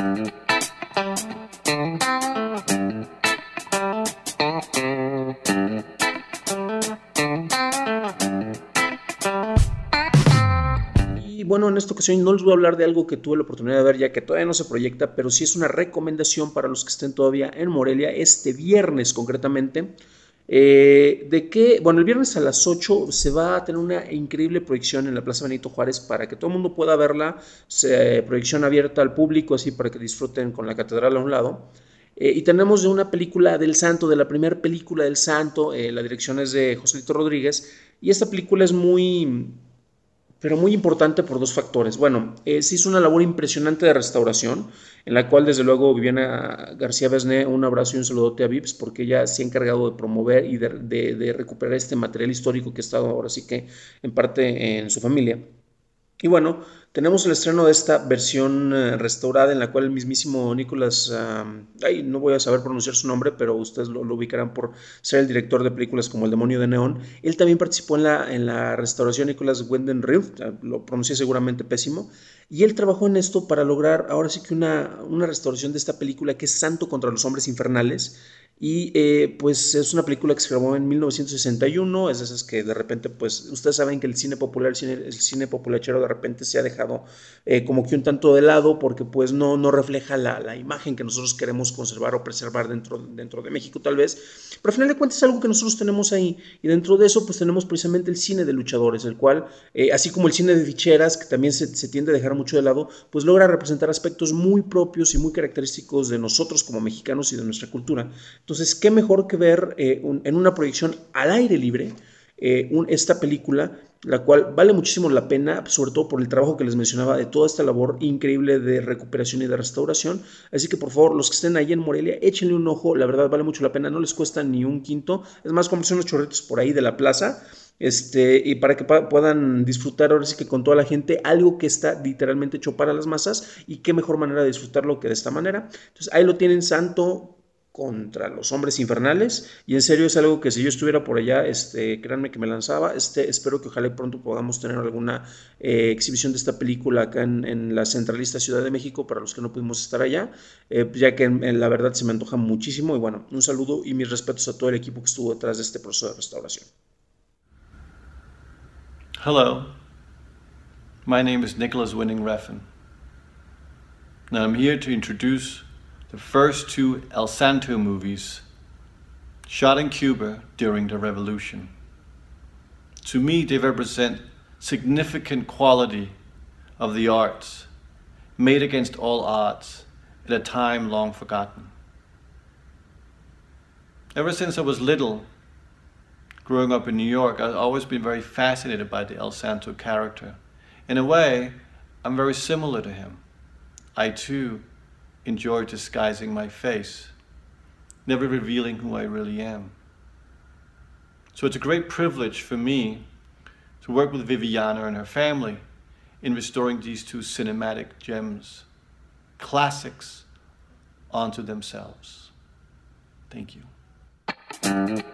Y bueno, en esta ocasión no les voy a hablar de algo que tuve la oportunidad de ver ya que todavía no se proyecta, pero sí es una recomendación para los que estén todavía en Morelia, este viernes concretamente. De que, bueno, el viernes a las 8 se va a tener una increíble proyección en la Plaza Benito Juárez para que todo el mundo pueda verla, proyección abierta al público, así para que disfruten con la catedral a un lado. Y tenemos de una película del Santo, de la primera película del Santo, la dirección es de Joselito Rodríguez, y esta película es muy, pero muy importante por dos factores. Bueno, se hizo una labor impresionante de restauración, en la cual desde luego Viviana García Besné, un abrazo y un saludote a Vips, porque ella se ha encargado de promover y de recuperar este material histórico que ha estado ahora sí que en parte en su familia. Y bueno, tenemos el estreno de esta versión restaurada en la cual el mismísimo Nicolas, ay, no voy a saber pronunciar su nombre, pero ustedes lo ubicarán por ser el director de películas como El demonio de Neón. Él también participó en la restauración Nicolas Winding Refn, lo pronuncié seguramente pésimo, y él trabajó en esto para lograr ahora sí que una restauración de esta película que es Santo contra los Hombres Infernales. Y pues es una película que se grabó en 1961, es de esas que de repente, pues ustedes saben que el cine popular, el cine populachero de repente se ha dejado como que un tanto de lado porque pues no refleja la imagen que nosotros queremos conservar o preservar dentro de México tal vez, pero al final de cuentas es algo que nosotros tenemos ahí y dentro de eso pues tenemos precisamente el cine de luchadores, el cual, así como el cine de ficheras, que también se tiende a dejar mucho de lado, pues logra representar aspectos muy propios y muy característicos de nosotros como mexicanos y de nuestra cultura. Entonces, qué mejor que ver en una proyección al aire libre esta película, la cual vale muchísimo la pena, sobre todo por el trabajo que les mencionaba de toda esta labor increíble de recuperación y de restauración. Así que por favor, los que estén ahí en Morelia, échenle un ojo, la verdad vale mucho la pena, no les cuesta ni un quinto. Es más, cómprense unos chorritos por ahí de la plaza. Y para que puedan disfrutar ahora sí que con toda la gente algo que está literalmente hecho para las masas y qué mejor manera de disfrutarlo que de esta manera. Entonces ahí lo tienen, Santo contra los hombres infernales y en serio es algo que si yo estuviera por allá, créanme que me lanzaba, espero que ojalá pronto podamos tener alguna exhibición de esta película acá en la centralista Ciudad de México para los que no pudimos estar allá, ya que la verdad se me antoja muchísimo y bueno, un saludo y mis respetos a todo el equipo que estuvo detrás de este proceso de restauración. Hello, my name is Nicholas Winning Refn. Now I'm here to introduce the first two El Santo movies shot in Cuba during the revolution. To me, they represent significant quality of the arts, made against all odds at a time long forgotten. Ever since I was little, growing up in New York, I've always been very fascinated by the El Santo character. In a way, I'm very similar to him. I too enjoy disguising my face, never revealing who I really am. So it's a great privilege for me to work with Viviana and her family in restoring these two cinematic gems, classics, onto themselves. Thank you.